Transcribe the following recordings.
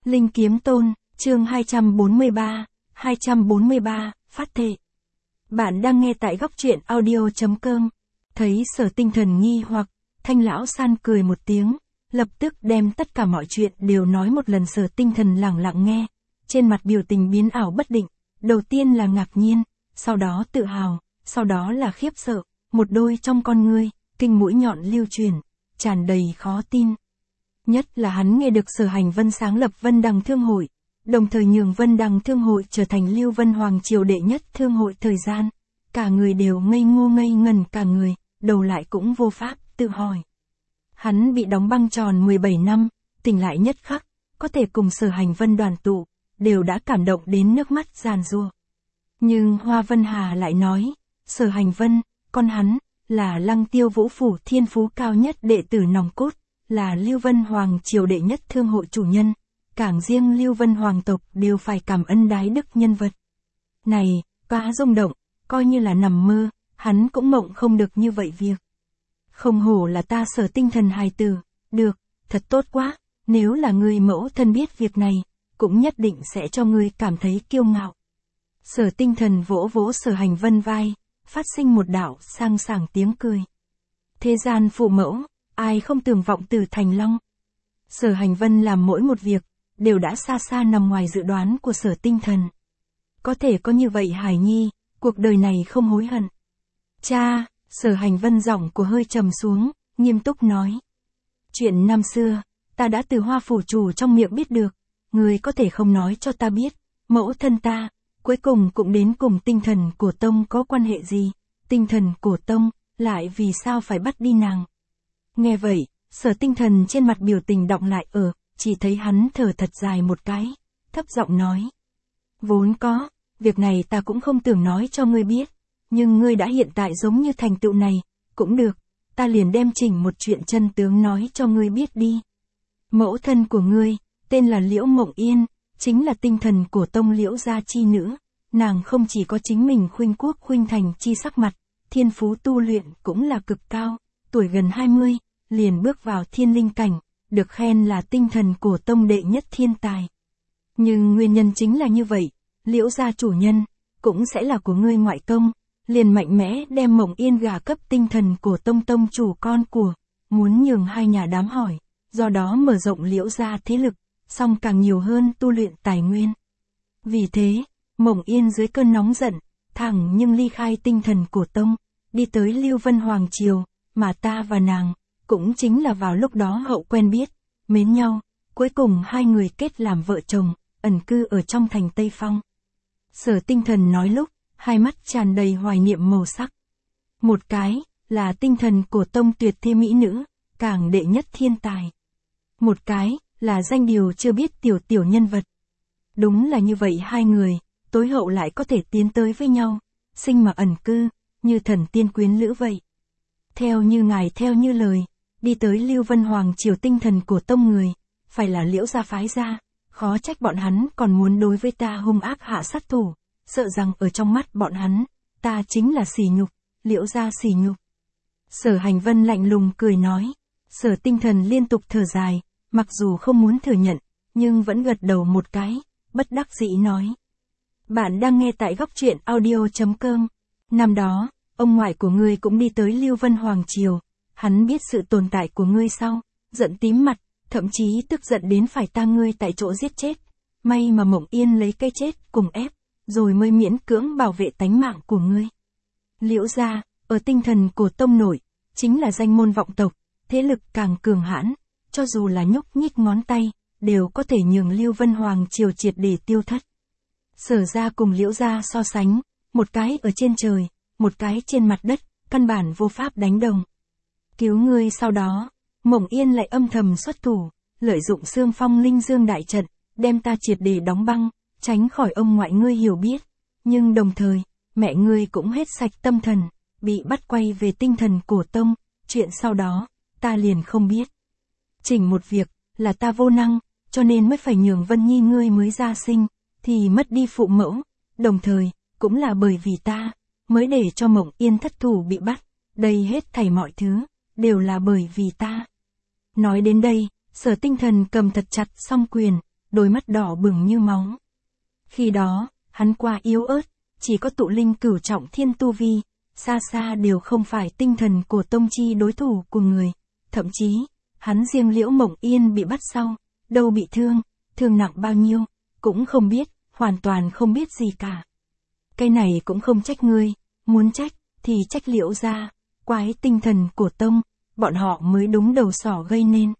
Linh Kiếm Tôn, chương 243, phát thệ. Bạn đang nghe tại góc truyện audio.com. Thấy Sở Tinh Thần nghi hoặc, Thanh Lão San cười một tiếng, lập tức đem tất cả mọi chuyện đều nói một lần. Sở Tinh Thần lặng lặng nghe, trên mặt biểu tình biến ảo bất định, đầu tiên là ngạc nhiên, sau đó tự hào, sau đó là khiếp sợ, một đôi trong con ngươi, kinh mũi nhọn lưu chuyển, tràn đầy khó tin. Nhất là hắn nghe được Sở Hành Vân sáng lập Vân Đằng Thương Hội, đồng thời nhường Vân Đằng Thương Hội trở thành Lưu Vân Hoàng triều đệ nhất thương hội thời gian, cả người đều ngây ngô ngây ngẩn cả người, đầu lại cũng vô pháp tự hỏi. Hắn bị đóng băng tròn 17 năm, tỉnh lại nhất khắc, có thể cùng Sở Hành Vân đoàn tụ, đều đã cảm động đến nước mắt giàn giụa. Nhưng Hoa Vân Hà lại nói, Sở Hành Vân, con hắn, là Lăng Tiêu Vũ Phủ thiên phú cao nhất đệ tử nòng cốt, là Lưu Vân Hoàng triều đệ nhất thương hội chủ nhân, càng riêng Lưu Vân Hoàng tộc đều phải cảm ân đái đức nhân vật. Này, quá rung động, coi như là nằm mơ, hắn cũng mộng không được như vậy việc. Không hổ là ta Sở Tinh Thần hài tử, được, thật tốt quá, nếu là người mẫu thân biết việc này, cũng nhất định sẽ cho ngươi cảm thấy kiêu ngạo. Sở Tinh Thần vỗ vỗ Sở Hành Vân vai, phát sinh một đạo sang sảng tiếng cười. Thế gian phụ mẫu, ai không tưởng vọng tử thành long. Sở Hành Vân làm mỗi một việc, đều đã xa xa nằm ngoài dự đoán của Sở Tinh Thần. Có thể có như vậy hài nhi, cuộc đời này không hối hận. Cha, Sở Hành Vân giọng của hơi trầm xuống, nghiêm túc nói. Chuyện năm xưa, ta đã từ Hoa phủ chủ trong miệng biết được, người có thể không nói cho ta biết, mẫu thân ta, cuối cùng cũng đến cùng Tinh Thần Cổ Tông có quan hệ gì, Tinh Thần Cổ Tông, lại vì sao phải bắt đi nàng. Nghe vậy, Sở Tinh Thần trên mặt biểu tình đọng lại chỉ thấy hắn thở thật dài một cái, thấp giọng nói. Vốn có, việc này ta cũng không tưởng nói cho ngươi biết, nhưng ngươi đã hiện tại giống như thành tựu này, cũng được, ta liền đem chỉnh một chuyện chân tướng nói cho ngươi biết đi. Mẫu thân của ngươi, tên là Liễu Mộng Yên, chính là Tinh Thần Cổ Tông Liễu gia chi nữ, nàng không chỉ có chính mình khuynh quốc khuynh thành chi sắc mặt, thiên phú tu luyện cũng là cực cao, tuổi gần 20, liền bước vào thiên linh cảnh, được khen là Tinh Thần Cổ Tông đệ nhất thiên tài. Nhưng nguyên nhân chính là như vậy, Liễu gia chủ nhân, cũng sẽ là của ngươi ngoại công, liền mạnh mẽ đem Mộng Yên gả cấp Tinh Thần Cổ Tông tông chủ con của, muốn nhường hai nhà đám hỏi, do đó mở rộng Liễu gia thế lực, song càng nhiều hơn tu luyện tài nguyên. Vì thế, Mộng Yên dưới cơn nóng giận, thẳng nhưng ly khai Tinh Thần Cổ Tông, đi tới Lưu Vân Hoàng triều, mà ta và nàng, cũng chính là vào lúc đó hậu quen biết, mến nhau, cuối cùng hai người kết làm vợ chồng, ẩn cư ở trong thành Tây Phong. Sở Tinh Thần nói lúc, hai mắt tràn đầy hoài niệm màu sắc. Một cái, là Tinh Thần Cổ Tông tuyệt thế mỹ nữ, càng đệ nhất thiên tài. Một cái, là danh điều chưa biết tiểu tiểu nhân vật. Đúng là như vậy hai người, tối hậu lại có thể tiến tới với nhau, sinh mà ẩn cư, như thần tiên quyến lữ vậy. Theo như ngài theo như lời, đi tới Lưu Vân Hoàng triều Tinh Thần Cổ Tông người, phải là Liễu gia phái gia, khó trách bọn hắn còn muốn đối với ta hung ác hạ sát thủ, sợ rằng ở trong mắt bọn hắn, ta chính là sỉ nhục, Liễu gia sỉ nhục. Sở Hành Vân lạnh lùng cười nói, Sở Tinh Thần liên tục thở dài, mặc dù không muốn thừa nhận, nhưng vẫn gật đầu một cái, bất đắc dĩ nói. Bạn đang nghe tại góc truyện audio.com. Năm đó, ông ngoại của ngươi cũng đi tới Lưu Vân Hoàng triều, hắn biết sự tồn tại của ngươi sau, giận tím mặt, thậm chí tức giận đến phải ta ngươi tại chỗ giết chết. May mà Mộng Yên lấy cái chết cùng ép, rồi mới miễn cưỡng bảo vệ tánh mạng của ngươi. Liễu gia, ở Tinh Thần Cổ Tông nổi, chính là danh môn vọng tộc, thế lực càng cường hãn, cho dù là nhúc nhích ngón tay, đều có thể nhường Lưu Vân Hoàng triều triệt để tiêu thất. Sở gia cùng Liễu gia so sánh, một cái ở trên trời, một cái trên mặt đất, căn bản vô pháp đánh đồng. Cứu ngươi sau đó, Mộng Yên lại âm thầm xuất thủ, lợi dụng Xương Phong Linh Dương đại trận, đem ta triệt để đóng băng, tránh khỏi ông ngoại ngươi hiểu biết. Nhưng đồng thời, mẹ ngươi cũng hết sạch tâm thần, bị bắt quay về Tinh Thần Cổ Tông, chuyện sau đó, ta liền không biết. Chỉnh một việc, là ta vô năng, cho nên mới phải nhường Vân Nhi ngươi mới ra sinh, thì mất đi phụ mẫu, đồng thời, cũng là bởi vì ta, mới để cho Mộng Yên thất thủ bị bắt, đây hết thảy mọi thứ, đều là bởi vì ta. Nói đến đây, Sở Tinh Thần cầm thật chặt song quyền, đôi mắt đỏ bừng như máu. Khi đó, hắn quá yếu ớt, chỉ có tụ linh cửu trọng thiên tu vi, xa xa đều không phải tinh thần của Tông Chi đối thủ của người. Thậm chí, hắn riêng Liễu Mộng Yên bị bắt sau, đâu bị thương, thương nặng bao nhiêu, cũng không biết, hoàn toàn không biết gì cả. Cái này cũng không trách ngươi, muốn trách, thì trách Liễu gia, quái tinh thần của Tông, bọn họ mới đúng đầu sỏ gây nên.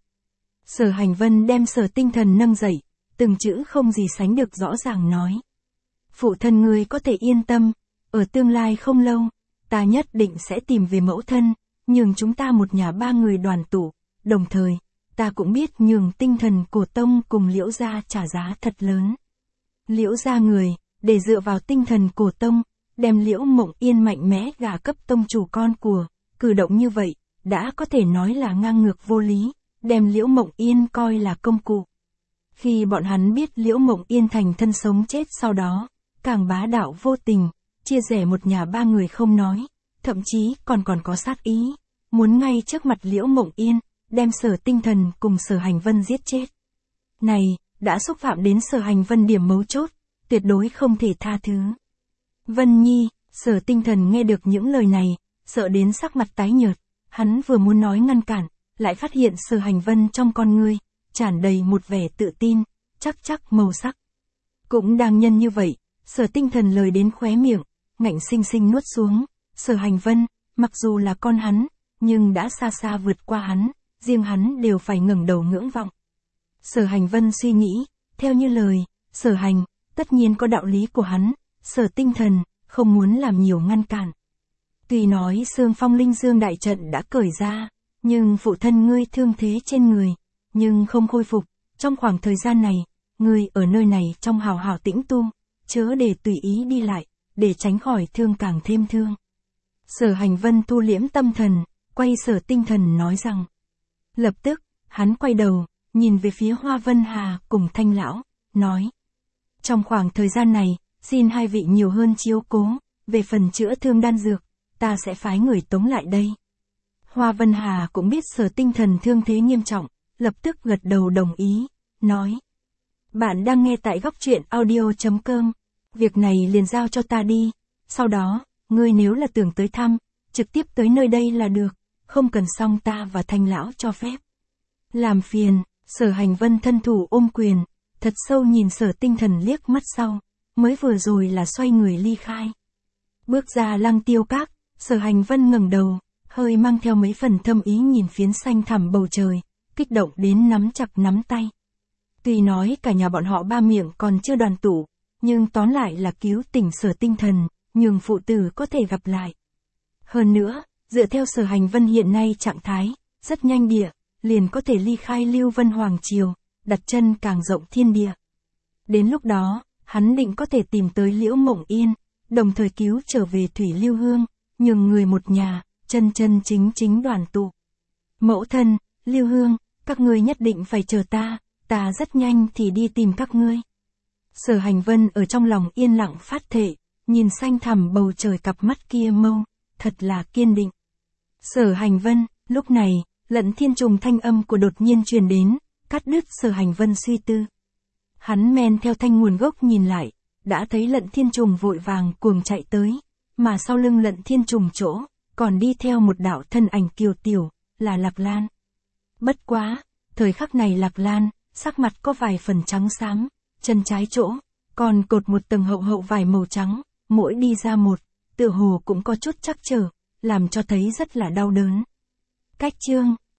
Sở Hành Vân đem Sở Tinh Thần nâng dậy, từng chữ không gì sánh được rõ ràng nói. Phụ thân ngươi có thể yên tâm, ở tương lai không lâu, ta nhất định sẽ tìm về mẫu thân, nhường chúng ta một nhà ba người đoàn tụ, đồng thời, ta cũng biết nhường tinh thần của Tông cùng Liễu gia trả giá thật lớn. Liễu gia người, để dựa vào tinh thần của Tông, đem Liễu Mộng Yên mạnh mẽ gả cấp tông chủ con của, cử động như vậy, đã có thể nói là ngang ngược vô lý, đem Liễu Mộng Yên coi là công cụ. Khi bọn hắn biết Liễu Mộng Yên thành thân sống chết sau đó, càng bá đạo vô tình, chia rẽ một nhà ba người không nói, thậm chí còn có sát ý, muốn ngay trước mặt Liễu Mộng Yên, đem Sở Tinh Thần cùng Sở Hành Vân giết chết. Này, đã xúc phạm đến Sở Hành Vân điểm mấu chốt, tuyệt đối không thể tha thứ. Vân Nhi, Sở Tinh Thần nghe được những lời này, sợ đến sắc mặt tái nhợt, hắn vừa muốn nói ngăn cản, lại phát hiện Sở Hành Vân trong con ngươi, tràn đầy một vẻ tự tin, chắc màu sắc. Cũng đang nhân như vậy, Sở Tinh Thần lời đến khóe miệng, ngạnh sinh sinh nuốt xuống, Sở Hành Vân, mặc dù là con hắn, nhưng đã xa xa vượt qua hắn, riêng hắn đều phải ngẩng đầu ngưỡng vọng. Sở Hành Vân suy nghĩ, theo như lời, Sở Hành, tất nhiên có đạo lý của hắn, Sở Tinh Thần, không muốn làm nhiều ngăn cản. Tuy nói Sương Phong Linh Dương đại trận đã cởi ra, nhưng phụ thân ngươi thương thế trên người, nhưng không khôi phục, trong khoảng thời gian này, ngươi ở nơi này trong hào hào tĩnh tu, chớ để tùy ý đi lại, để tránh khỏi thương càng thêm thương. Sở Hành Vân thu liễm tâm thần, quay Sở Tinh Thần nói rằng. Lập tức, hắn quay đầu, nhìn về phía Hoa Vân Hà cùng Thanh Lão, nói. Trong khoảng thời gian này, xin hai vị nhiều hơn chiếu cố, về phần chữa thương đan dược, ta sẽ phái người tống lại đây. Hoa Vân Hà cũng biết Sở Tinh Thần thương thế nghiêm trọng, lập tức gật đầu đồng ý, nói. Bạn đang nghe tại góc truyện audio.com, việc này liền giao cho ta đi, sau đó, ngươi nếu là tưởng tới thăm, trực tiếp tới nơi đây là được, không cần xong ta và Thanh Lão cho phép. Làm phiền, Sở Hành Vân thân thủ ôm quyền, thật sâu nhìn Sở Tinh Thần liếc mắt sau, mới vừa rồi là xoay người ly khai. Bước ra Lăng Tiêu Các, Sở Hành Vân ngẩng đầu, hơi mang theo mấy phần thâm ý nhìn phiến xanh thẳm bầu trời, kích động đến nắm chặt nắm tay. Tuy nói cả nhà bọn họ ba miệng còn chưa đoàn tụ, nhưng tóm lại là cứu tỉnh Sở Tinh Thần, nhường phụ tử có thể gặp lại. Hơn nữa, dựa theo Sở Hành Vân hiện nay trạng thái, rất nhanh địa, liền có thể ly khai Lưu Vân Hoàng Triều, đặt chân càng rộng thiên địa. Đến lúc đó, hắn định có thể tìm tới Liễu Mộng Yên, đồng thời cứu trở về Thủy Lưu Hương, nhường người một nhà, chân chính đoàn tụ. Mẫu thân, Lưu Hương, các ngươi nhất định phải chờ ta rất nhanh thì đi tìm các ngươi. Sở Hành Vân ở trong lòng yên lặng phát thệ, nhìn xanh thẳm bầu trời cặp mắt kia mâu, thật là kiên định. Sở Hành Vân, lúc này, Lận Thiên Trùng thanh âm của đột nhiên truyền đến, cắt đứt Sở Hành Vân suy tư. Hắn men theo thanh nguồn gốc nhìn lại, đã thấy Lận Thiên Trùng vội vàng cuồng chạy tới, mà sau lưng Lận Thiên Trùng chỗ, còn đi theo một đạo thân ảnh kiều tiểu, là Lạc Lan. Bất quá, thời khắc này Lạc Lan, sắc mặt có vài phần trắng xám, chân trái chỗ, còn cột một tầng hậu vải màu trắng, mỗi đi ra một, tựa hồ cũng có chút trắc trở, làm cho thấy rất là đau đớn. Cách chương